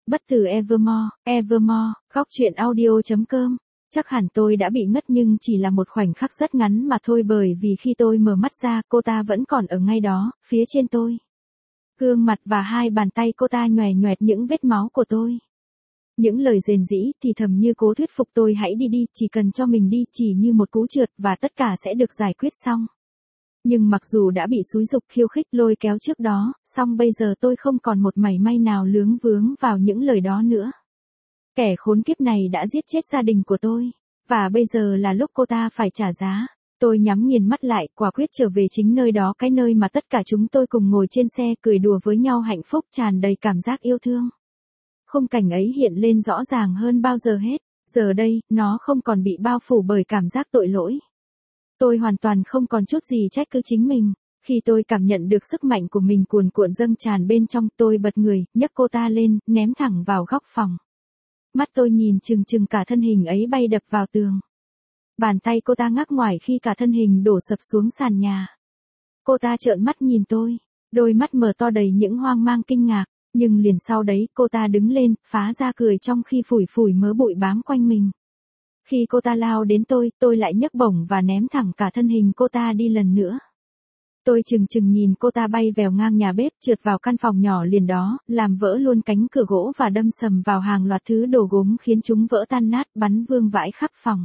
Bất tử Evermore, Evermore, góc truyện audio.com. Chắc hẳn tôi đã bị ngất nhưng chỉ là một khoảnh khắc rất ngắn mà thôi, bởi vì khi tôi mở mắt ra cô ta vẫn còn ở ngay đó, phía trên tôi. Gương mặt và hai bàn tay cô ta nhoè nhoẹt những vết máu của tôi. Những lời rền rĩ thì thầm như cố thuyết phục tôi hãy đi đi, chỉ cần cho mình đi, chỉ như một cú trượt và tất cả sẽ được giải quyết xong. Nhưng mặc dù đã bị xúi giục khiêu khích lôi kéo trước đó, song bây giờ tôi không còn một mảy may nào lướng vướng vào những lời đó nữa. Kẻ khốn kiếp này đã giết chết gia đình của tôi, và bây giờ là lúc cô ta phải trả giá. Tôi nhắm nghiền mắt lại, quả quyết trở về chính nơi đó, cái nơi mà tất cả chúng tôi cùng ngồi trên xe cười đùa với nhau, hạnh phúc tràn đầy cảm giác yêu thương. Khung cảnh ấy hiện lên rõ ràng hơn bao giờ hết, giờ đây, nó không còn bị bao phủ bởi cảm giác tội lỗi. Tôi hoàn toàn không còn chút gì trách cứ chính mình. Khi tôi cảm nhận được sức mạnh của mình cuồn cuộn dâng tràn bên trong, tôi bật người, nhấc cô ta lên, ném thẳng vào góc phòng. Mắt tôi nhìn chừng chừng cả thân hình ấy bay đập vào tường. Bàn tay cô ta ngắc ngoải khi cả thân hình đổ sập xuống sàn nhà. Cô ta trợn mắt nhìn tôi, đôi mắt mở to đầy những hoang mang kinh ngạc, nhưng liền sau đấy cô ta đứng lên, phá ra cười trong khi phủi phủi mớ bụi bám quanh mình. Khi cô ta lao đến tôi lại nhấc bổng và ném thẳng cả thân hình cô ta đi lần nữa. Tôi chừng chừng nhìn cô ta bay vèo ngang nhà bếp, trượt vào căn phòng nhỏ liền đó, làm vỡ luôn cánh cửa gỗ và đâm sầm vào hàng loạt thứ đồ gốm khiến chúng vỡ tan nát, bắn vương vãi khắp phòng.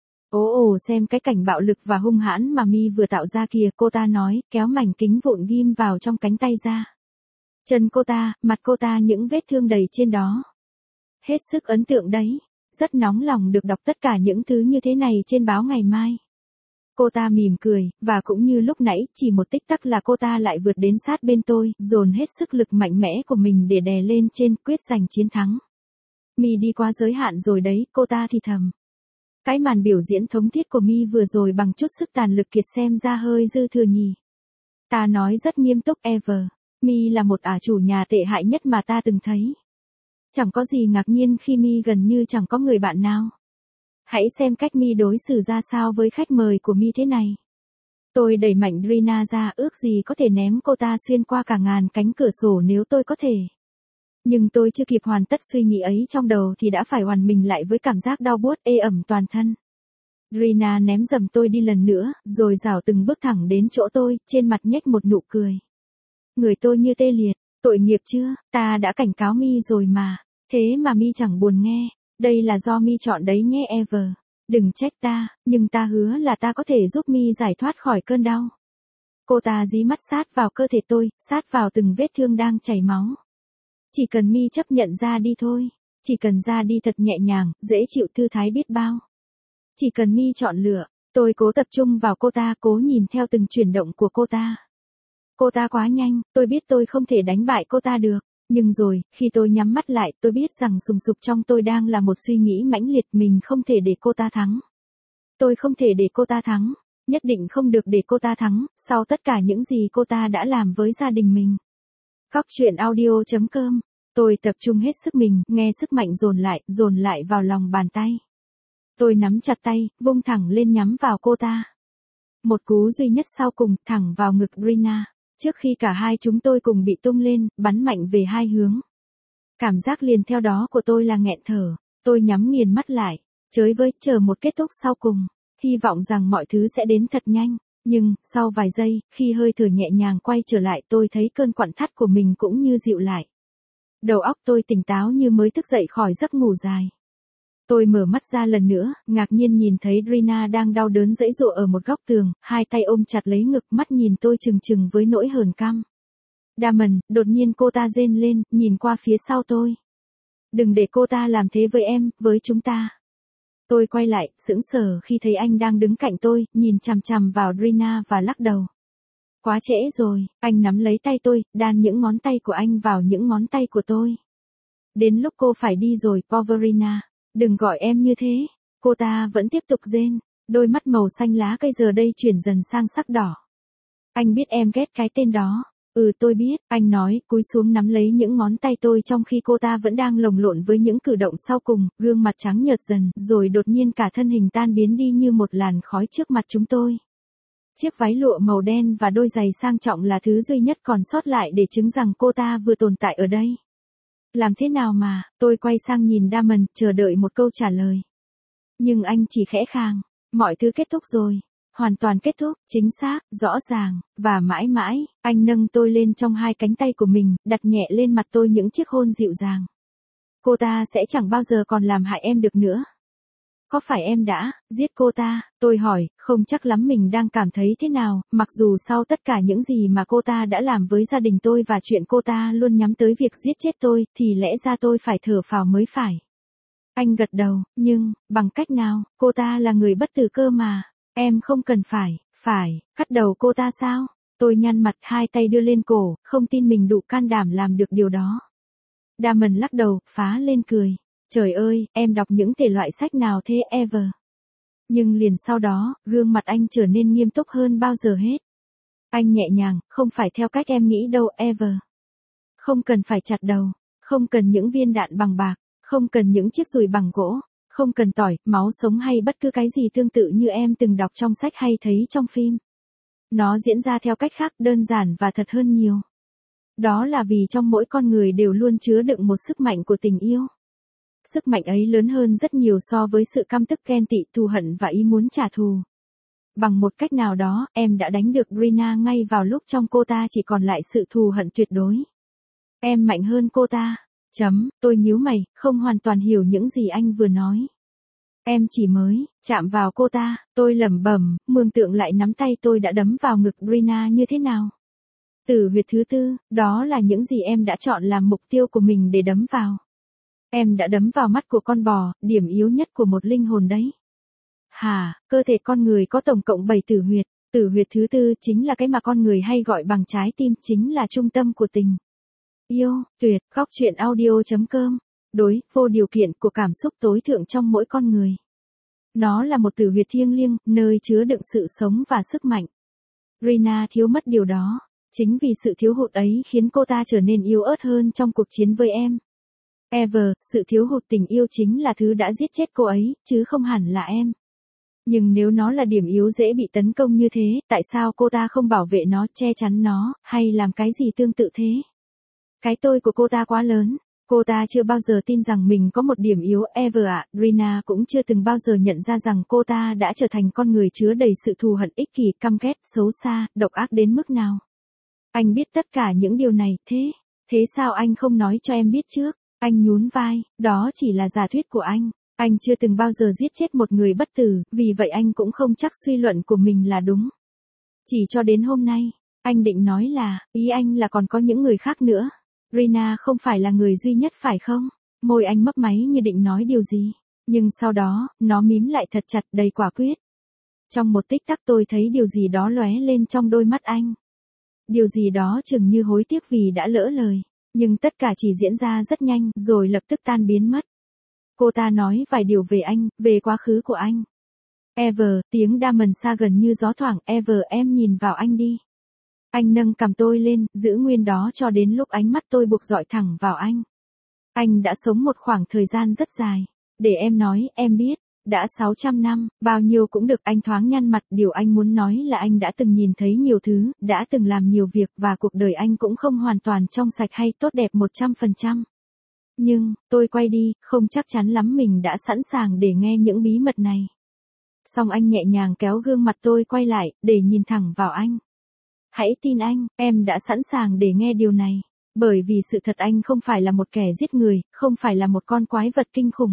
Ồ, xem cái cảnh bạo lực và hung hãn mà Mi vừa tạo ra kìa, cô ta nói, kéo mảnh kính vụn ghim vào trong cánh tay ra. Chân cô ta, mặt cô ta, những vết thương đầy trên đó. Hết sức ấn tượng đấy. Rất nóng lòng được đọc tất cả những thứ như thế này trên báo ngày mai. Cô ta mỉm cười, và cũng như lúc nãy, chỉ một tích tắc là cô ta lại vượt đến sát bên tôi, dồn hết sức lực mạnh mẽ của mình để đè lên trên, quyết giành chiến thắng. Mi đi qua giới hạn rồi đấy, cô ta thì thầm. Cái màn biểu diễn thống thiết của Mi vừa rồi bằng chút sức tàn lực kiệt xem ra hơi dư thừa nhỉ. Ta nói rất nghiêm túc, Ever. Mi là một ả chủ nhà tệ hại nhất mà ta từng thấy. Chẳng có gì ngạc nhiên khi Mi gần như chẳng có người bạn nào. Hãy xem cách Mi đối xử ra sao với khách mời của Mi thế này. Tôi đẩy mạnh Drina ra, ước gì có thể ném cô ta xuyên qua cả ngàn cánh cửa sổ nếu tôi có thể. Nhưng tôi chưa kịp hoàn tất suy nghĩ ấy trong đầu thì đã phải oằn mình lại với cảm giác đau buốt ê ẩm toàn thân. Drina ném dầm tôi đi lần nữa, rồi rảo từng bước thẳng đến chỗ tôi, trên mặt nhếch một nụ cười. Người tôi như tê liệt. Tội nghiệp chưa, ta đã cảnh cáo Mi rồi mà, thế mà Mi chẳng buồn nghe, đây là do Mi chọn đấy nhé Ever. Đừng trách ta, nhưng ta hứa là ta có thể giúp Mi giải thoát khỏi cơn đau. Cô ta dí mắt sát vào cơ thể tôi, sát vào từng vết thương đang chảy máu. Chỉ cần Mi chấp nhận ra đi thôi, chỉ cần ra đi thật nhẹ nhàng, dễ chịu thư thái biết bao. Chỉ cần Mi chọn lựa, tôi cố tập trung vào cô ta, cố nhìn theo từng chuyển động của cô ta. Cô ta quá nhanh, tôi biết tôi không thể đánh bại cô ta được. Nhưng rồi, khi tôi nhắm mắt lại, tôi biết rằng sùng sục trong tôi đang là một suy nghĩ mãnh liệt, mình không thể để cô ta thắng. Tôi không thể để cô ta thắng, nhất định không được để cô ta thắng, sau tất cả những gì cô ta đã làm với gia đình mình. Góc truyện audio.com. Tôi tập trung hết sức mình, nghe sức mạnh dồn lại vào lòng bàn tay. Tôi nắm chặt tay, vung thẳng lên nhắm vào cô ta. Một cú duy nhất sau cùng, thẳng vào ngực Drina. Trước khi cả hai chúng tôi cùng bị tung lên, bắn mạnh về hai hướng. Cảm giác liền theo đó của tôi là nghẹn thở. Tôi nhắm nghiền mắt lại, chới với, chờ một kết thúc sau cùng. Hy vọng rằng mọi thứ sẽ đến thật nhanh. Nhưng, sau vài giây, khi hơi thở nhẹ nhàng quay trở lại, tôi thấy cơn quặn thắt của mình cũng như dịu lại. Đầu óc tôi tỉnh táo như mới thức dậy khỏi giấc ngủ dài. Tôi mở mắt ra lần nữa, ngạc nhiên nhìn thấy Drina đang đau đớn giãy giụa ở một góc tường, hai tay ôm chặt lấy ngực, mắt nhìn tôi trừng trừng với nỗi hờn căm. Damon, đột nhiên cô ta rên lên, nhìn qua phía sau tôi. Đừng để cô ta làm thế với em, với chúng ta. Tôi quay lại, sững sờ khi thấy anh đang đứng cạnh tôi, nhìn chằm chằm vào Drina và lắc đầu. Quá trễ rồi, anh nắm lấy tay tôi, đan những ngón tay của anh vào những ngón tay của tôi. Đến lúc cô phải đi rồi, Poverina. Đừng gọi em như thế. Cô ta vẫn tiếp tục rên, đôi mắt màu xanh lá cây giờ đây chuyển dần sang sắc đỏ. Anh biết em ghét cái tên đó. Tôi biết, anh nói, cúi xuống nắm lấy những ngón tay tôi trong khi cô ta vẫn đang lồng lộn với những cử động sau cùng, gương mặt trắng nhợt dần, rồi đột nhiên cả thân hình tan biến đi như một làn khói trước mặt chúng tôi. Chiếc váy lụa màu đen và đôi giày sang trọng là thứ duy nhất còn sót lại để chứng rằng cô ta vừa tồn tại ở đây. Làm thế nào mà, tôi quay sang nhìn Damon, chờ đợi một câu trả lời. Nhưng anh chỉ khẽ khàng, mọi thứ kết thúc rồi. Hoàn toàn kết thúc, chính xác, rõ ràng, và mãi mãi, anh nâng tôi lên trong hai cánh tay của mình, đặt nhẹ lên mặt tôi những chiếc hôn dịu dàng. Cô ta sẽ chẳng bao giờ còn làm hại em được nữa. Có phải em đã giết cô ta? Tôi hỏi, không chắc lắm mình đang cảm thấy thế nào, mặc dù sau tất cả những gì mà cô ta đã làm với gia đình tôi và chuyện cô ta luôn nhắm tới việc giết chết tôi, thì lẽ ra tôi phải thở phào mới phải. Anh gật đầu, nhưng, bằng cách nào, cô ta là người bất tử cơ mà. Em không cần phải, cắt đầu cô ta sao? Tôi nhăn mặt, hai tay đưa lên cổ, không tin mình đủ can đảm làm được điều đó. Damon lắc đầu, phá lên cười. Trời ơi, em đọc những thể loại sách nào thế Ever? Nhưng liền sau đó, gương mặt anh trở nên nghiêm túc hơn bao giờ hết. Anh nhẹ nhàng, không phải theo cách em nghĩ đâu Ever. Không cần phải chặt đầu, không cần những viên đạn bằng bạc, không cần những chiếc dùi bằng gỗ, không cần tỏi, máu sống hay bất cứ cái gì tương tự như em từng đọc trong sách hay thấy trong phim. Nó diễn ra theo cách khác, đơn giản và thật hơn nhiều. Đó là vì trong mỗi con người đều luôn chứa đựng một sức mạnh của tình yêu. Sức mạnh ấy lớn hơn rất nhiều so với sự căm tức, ghen tị, thù hận và ý muốn trả thù. Bằng một cách nào đó, em đã đánh được Rina ngay vào lúc trong cô ta chỉ còn lại sự thù hận tuyệt đối. Em mạnh hơn cô ta. Tôi nhíu mày, không hoàn toàn hiểu những gì anh vừa nói. Em chỉ mới chạm vào cô ta, tôi lẩm bẩm, mường tượng lại nắm tay tôi đã đấm vào ngực Rina như thế nào. Tử huyệt thứ tư, đó là những gì em đã chọn làm mục tiêu của mình để đấm vào. Em đã đấm vào mắt của con bò, điểm yếu nhất của một linh hồn đấy. Cơ thể con người có tổng cộng 7 tử huyệt. Tử huyệt thứ tư chính là cái mà con người hay gọi bằng trái tim, chính là trung tâm của tình yêu, tuyệt, góc truyện audio.com. Đối, vô điều kiện của cảm xúc tối thượng trong mỗi con người. Nó là một tử huyệt thiêng liêng, nơi chứa đựng sự sống và sức mạnh. Rina thiếu mất điều đó. Chính vì sự thiếu hụt ấy khiến cô ta trở nên yếu ớt hơn trong cuộc chiến với em. Ever, sự thiếu hụt tình yêu chính là thứ đã giết chết cô ấy, chứ không hẳn là em. Nhưng nếu nó là điểm yếu dễ bị tấn công như thế, tại sao cô ta không bảo vệ nó, che chắn nó, hay làm cái gì tương tự thế? Cái tôi của cô ta quá lớn. Cô ta chưa bao giờ tin rằng mình có một điểm yếu Ever ạ. Rina cũng chưa từng bao giờ nhận ra rằng cô ta đã trở thành con người chứa đầy sự thù hận, ích kỷ, căm ghét, xấu xa, độc ác đến mức nào. Anh biết tất cả những điều này, thế sao anh không nói cho em biết trước? Anh nhún vai, đó chỉ là giả thuyết của anh. Anh chưa từng bao giờ giết chết một người bất tử, vì vậy anh cũng không chắc suy luận của mình là đúng. Chỉ cho đến hôm nay, anh định nói là, ý anh là còn có những người khác nữa. Rina không phải là người duy nhất phải không? Môi anh mấp máy như định nói điều gì. Nhưng sau đó, nó mím lại thật chặt, đầy quả quyết. Trong một tích tắc tôi thấy điều gì đó lóe lên trong đôi mắt anh. Điều gì đó chừng như hối tiếc vì đã lỡ lời. Nhưng tất cả chỉ diễn ra rất nhanh, rồi lập tức tan biến mất. Cô ta nói vài điều về anh, về quá khứ của anh. Ever, tiếng Damon xa gần như gió thoảng, Ever em nhìn vào anh đi. Anh nâng cằm tôi lên, giữ nguyên đó cho đến lúc ánh mắt tôi buộc dọi thẳng vào anh. Anh đã sống một khoảng thời gian rất dài. Để em nói, em biết. Đã 600 năm, bao nhiêu cũng được. Anh thoáng nhăn mặt, điều anh muốn nói là anh đã từng nhìn thấy nhiều thứ, đã từng làm nhiều việc và cuộc đời anh cũng không hoàn toàn trong sạch hay tốt đẹp 100%. Nhưng, tôi quay đi, không chắc chắn lắm mình đã sẵn sàng để nghe những bí mật này. Xong anh nhẹ nhàng kéo gương mặt tôi quay lại, để nhìn thẳng vào anh. Hãy tin anh, em đã sẵn sàng để nghe điều này. Bởi vì sự thật anh không phải là một kẻ giết người, không phải là một con quái vật kinh khủng.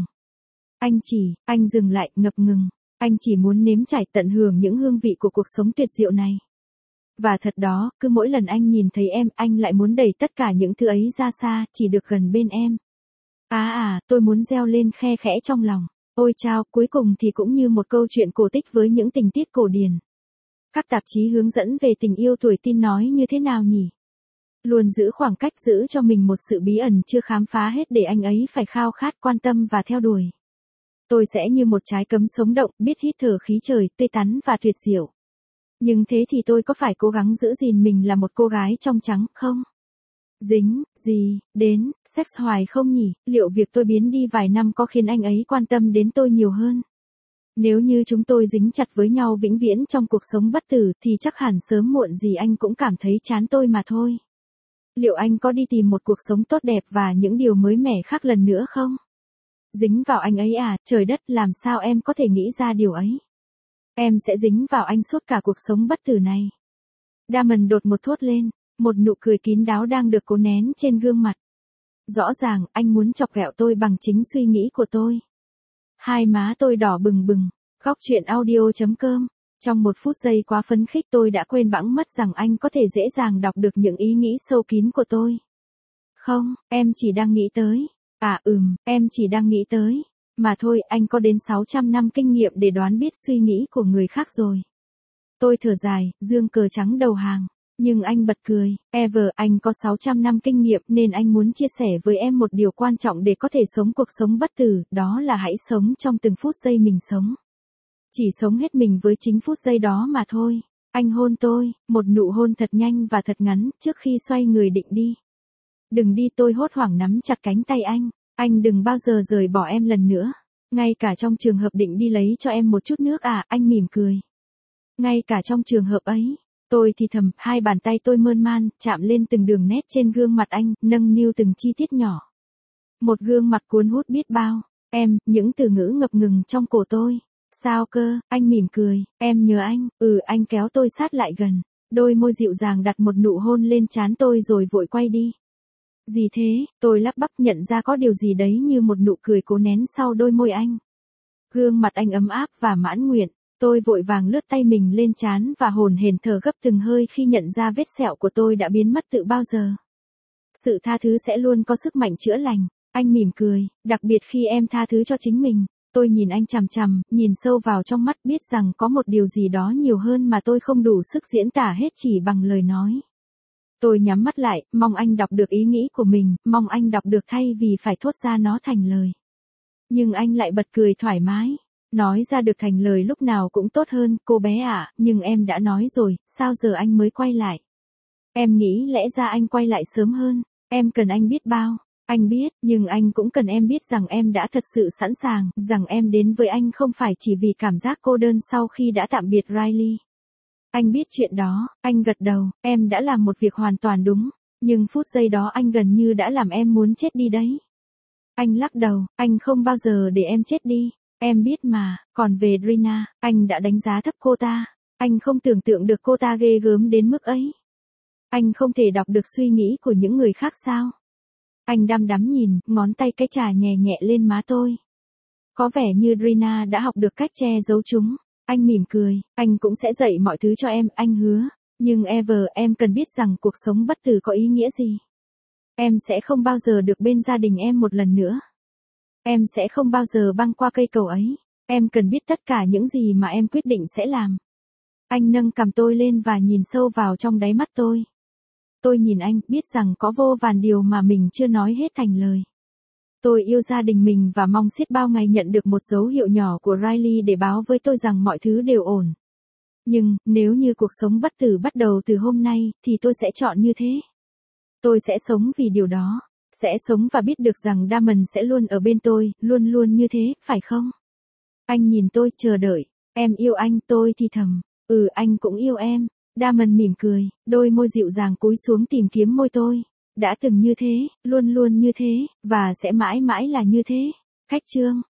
Anh dừng lại, ngập ngừng. Anh chỉ muốn nếm trải, tận hưởng những hương vị của cuộc sống tuyệt diệu này. Và thật đó, cứ mỗi lần anh nhìn thấy em, anh lại muốn đẩy tất cả những thứ ấy ra xa, chỉ được gần bên em. Tôi muốn reo lên khe khẽ trong lòng. Ôi chao, cuối cùng thì cũng như một câu chuyện cổ tích với những tình tiết cổ điển. Các tạp chí hướng dẫn về tình yêu tuổi teen nói như thế nào nhỉ? Luôn giữ khoảng cách, giữ cho mình một sự bí ẩn chưa khám phá hết để anh ấy phải khao khát, quan tâm và theo đuổi. Tôi sẽ như một trái cấm sống động, biết hít thở khí trời, tươi tắn và tuyệt diệu. Nhưng thế thì tôi có phải cố gắng giữ gìn mình là một cô gái trong trắng, không? Dính, gì, đến, sex hoài không nhỉ? Liệu việc tôi biến đi vài năm có khiến anh ấy quan tâm đến tôi nhiều hơn? Nếu như chúng tôi dính chặt với nhau vĩnh viễn trong cuộc sống bất tử thì chắc hẳn sớm muộn gì anh cũng cảm thấy chán tôi mà thôi. Liệu anh có đi tìm một cuộc sống tốt đẹp và những điều mới mẻ khác lần nữa không? Dính vào anh ấy à, trời đất, làm sao em có thể nghĩ ra điều ấy? Em sẽ dính vào anh suốt cả cuộc sống bất tử này. Damon đột một thốt lên, một nụ cười kín đáo đang được cố nén trên gương mặt. Rõ ràng, anh muốn chọc ghẹo tôi bằng chính suy nghĩ của tôi. Hai má tôi đỏ bừng bừng. Góc truyện audio.com. Trong một phút giây quá phấn khích tôi đã quên bẵng mất rằng anh có thể dễ dàng đọc được những ý nghĩ sâu kín của tôi. Không, em chỉ đang nghĩ tới. Em chỉ đang nghĩ tới. Mà thôi, anh có đến 600 năm kinh nghiệm để đoán biết suy nghĩ của người khác rồi. Tôi thở dài, giương cờ trắng đầu hàng. Nhưng anh bật cười, anh có 600 năm kinh nghiệm nên anh muốn chia sẻ với em một điều quan trọng để có thể sống cuộc sống bất tử, đó là hãy sống trong từng phút giây mình sống. Chỉ sống hết mình với chính phút giây đó mà thôi. Anh hôn tôi, một nụ hôn thật nhanh và thật ngắn, trước khi xoay người định đi. Đừng đi, tôi hốt hoảng nắm chặt cánh tay anh đừng bao giờ rời bỏ em lần nữa. Ngay cả trong trường hợp định đi lấy cho em một chút nước anh mỉm cười. Ngay cả trong trường hợp ấy. Tôi thì thầm, hai bàn tay tôi mơn man, chạm lên từng đường nét trên gương mặt anh, nâng niu từng chi tiết nhỏ. Một gương mặt cuốn hút biết bao. Em, những từ ngữ ngập ngừng trong cổ tôi. Sao cơ, anh mỉm cười, em nhớ anh. Anh kéo tôi sát lại gần. Đôi môi dịu dàng đặt một nụ hôn lên trán tôi rồi vội quay đi. Gì thế, tôi lắp bắp nhận ra có điều gì đấy như một nụ cười cố nén sau đôi môi anh. Gương mặt anh ấm áp và mãn nguyện. Tôi vội vàng lướt tay mình lên trán và hồn hển thở gấp từng hơi khi nhận ra vết sẹo của tôi đã biến mất từ bao giờ. Sự tha thứ sẽ luôn có sức mạnh chữa lành. Anh mỉm cười, đặc biệt khi em tha thứ cho chính mình. Tôi nhìn anh chằm chằm, nhìn sâu vào trong mắt, biết rằng có một điều gì đó nhiều hơn mà tôi không đủ sức diễn tả hết chỉ bằng lời nói. Tôi nhắm mắt lại, mong anh đọc được ý nghĩ của mình, mong anh đọc được thay vì phải thốt ra nó thành lời. Nhưng anh lại bật cười thoải mái. Nói ra được thành lời lúc nào cũng tốt hơn, cô bé ạ, nhưng em đã nói rồi, sao giờ anh mới quay lại? Em nghĩ lẽ ra anh quay lại sớm hơn, em cần anh biết bao. Anh biết, nhưng anh cũng cần em biết rằng em đã thật sự sẵn sàng, rằng em đến với anh không phải chỉ vì cảm giác cô đơn sau khi đã tạm biệt Riley. Anh biết chuyện đó, anh gật đầu, em đã làm một việc hoàn toàn đúng, nhưng phút giây đó anh gần như đã làm em muốn chết đi đấy. Anh lắc đầu, anh không bao giờ để em chết đi. Em biết mà, còn về Drina, anh đã đánh giá thấp cô ta. Anh không tưởng tượng được cô ta ghê gớm đến mức ấy. Anh không thể đọc được suy nghĩ của những người khác sao? Anh đăm đắm nhìn, ngón tay cái chà nhẹ nhẹ lên má tôi. Có vẻ như Drina đã học được cách che giấu chúng. Anh mỉm cười, anh cũng sẽ dạy mọi thứ cho em, anh hứa. Nhưng em cần biết rằng cuộc sống bất tử có ý nghĩa gì. Em sẽ không bao giờ được bên gia đình em một lần nữa. Em sẽ không bao giờ băng qua cây cầu ấy. Em cần biết tất cả những gì mà em quyết định sẽ làm. Anh nâng cằm tôi lên và nhìn sâu vào trong đáy mắt tôi. Tôi nhìn anh, biết rằng có vô vàn điều mà mình chưa nói hết thành lời. Tôi yêu gia đình mình và mong xiết bao ngày nhận được một dấu hiệu nhỏ của Riley để báo với tôi rằng mọi thứ đều ổn. Nhưng, nếu như cuộc sống bất tử bắt đầu từ hôm nay, thì tôi sẽ chọn như thế. Tôi sẽ sống vì điều đó. Sẽ sống và biết được rằng Damon sẽ luôn ở bên tôi, luôn luôn như thế, phải không? Anh nhìn tôi, chờ đợi. Em yêu anh, tôi thì thầm. Anh cũng yêu em. Damon mỉm cười, đôi môi dịu dàng cúi xuống tìm kiếm môi tôi. Đã từng như thế, luôn luôn như thế, và sẽ mãi mãi là như thế. Khách chương.